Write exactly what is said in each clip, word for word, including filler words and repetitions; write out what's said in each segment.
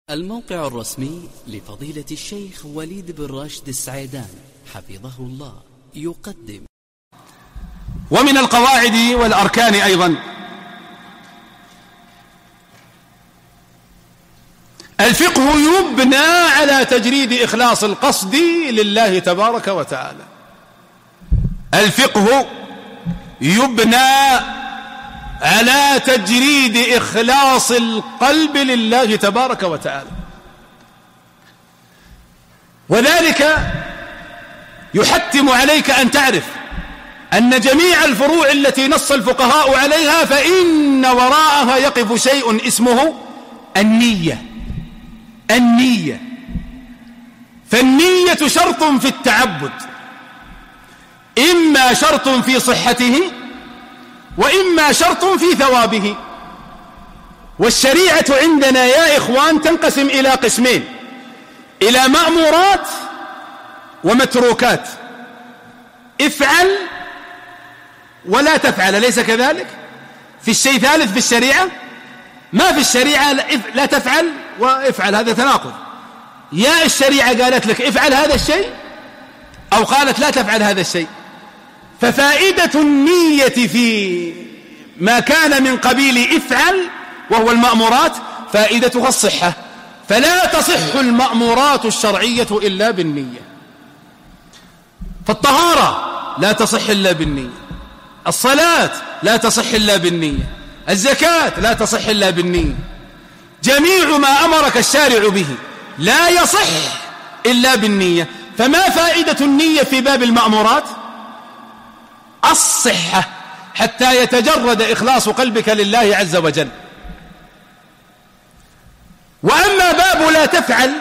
الموقع الرسمي لفضيلة الشيخ وليد بن راشد السعيدان حفظه الله يقدم. ومن القواعد والأركان أيضا الفقه يبنى على تجريد إخلاص القصد لله تبارك وتعالى. الفقه يبنى على تجريد إخلاص القلب لله تبارك وتعالى، وذلك يحتم عليك أن تعرف أن جميع الفروع التي نص الفقهاء عليها فإن وراءها يقف شيء اسمه النية. النية فالنية شرط في التعبد، إما شرط في صحته وإما شرط في ثوابه. والشريعة عندنا يا إخوان تنقسم إلى قسمين، إلى مأمورات ومتروكات. افعل ولا تفعل، أليس كذلك؟ في الشيء ثالث في الشريعة؟ ما في الشريعة لا تفعل وافعل، هذا تناقض. يا الشريعة قالت لك افعل هذا الشيء أو قالت لا تفعل هذا الشيء. ففائدة النية في ما كان من قبيل افعل وهو المأمورات فائدتها الصحة، فلا تصح المأمورات الشرعية إلا بالنية. فالطهارة لا تصح إلا بالنية، الصلاة لا تصح إلا بالنية، الزكاة لا تصح إلا بالنية. جميع ما أمرك الشارع به لا يصح إلا بالنية. فما فائدة النية في باب المأمورات؟ الصحة، حتى يتجرد إخلاص قلبك لله عز وجل. وأما باب لا تفعل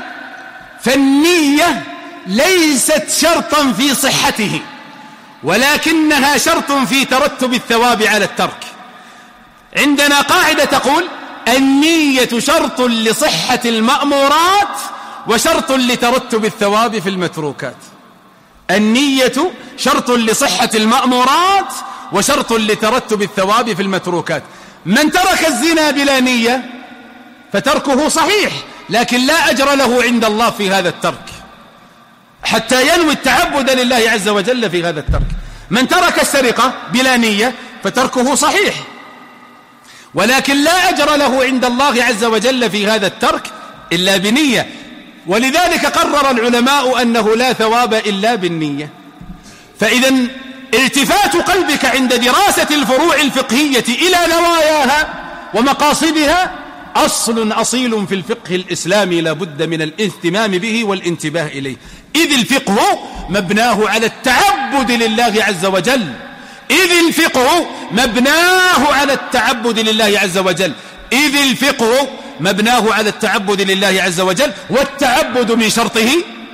فالنية ليست شرطا في صحته، ولكنها شرط في ترتب الثواب على الترك. عندنا قاعدة تقول النية شرط لصحة المأمورات وشرط لترتب الثواب في المتروكات. النية شرط لصحة المأمورات وشرط لترتب الثواب في المتروكات. من ترك الزنا بلا نية فتركه صحيح، لكن لا أجر له عند الله في هذا الترك حتى ينوي التعبد لله عز وجل في هذا الترك. من ترك السرقة بلا نية فتركه صحيح، ولكن لا أجر له عند الله عز وجل في هذا الترك إلا بنية. ولذلك قرر العلماء أنه لا ثواب إلا بالنية. فإذا التفات قلبك عند دراسة الفروع الفقهية إلى نواياها ومقاصدها أصل أصيل في الفقه الإسلامي لا بد من الاهتمام به والانتباه إليه، إذ الفقه مبناه على التعبد لله عز وجل. إذ الفقه مبناه على التعبد لله عز وجل إذ الفقه مبناه على التعبد لله عز وجل والتعبد من شرطه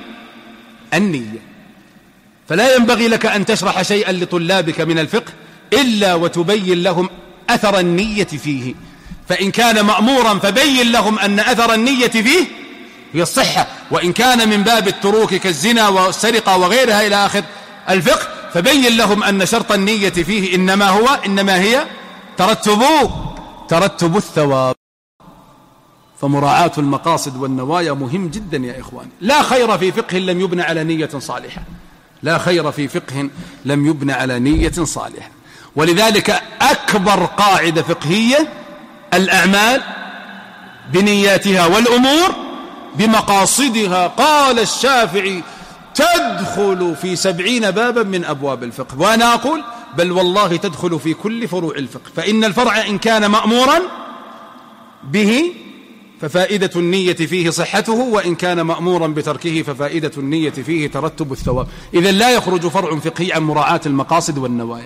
النية. فلا ينبغي لك أن تشرح شيئا لطلابك من الفقه إلا وتبين لهم أثر النية فيه. فإن كان مأمورا فبين لهم أن أثر النية فيه هي الصحة، وإن كان من باب التروك كالزنا والسرقة وغيرها إلى آخر الفقه فبين لهم أن شرط النية فيه إنما هو إنما هي ترتب ترتب الثواب. فمراعاة المقاصد والنوايا مهم جدا يا إخوان. لا خير في فقه لم يبنى على نية صالحة، لا خير في فقه لم يبنى على نية صالحة. ولذلك أكبر قاعدة فقهية الأعمال بنياتها والأمور بمقاصدها. قال الشافعي تدخل في سبعين بابا من أبواب الفقه، وأنا أقول بل والله تدخل في كل فروع الفقه. فإن الفرع إن كان مأمورا به ففائدة النية فيه صحته، وإن كان مأمورا بتركه ففائدة النية فيه ترتب الثواب. إذن لا يخرج فرع فقهي عن مراعاة المقاصد والنوايا.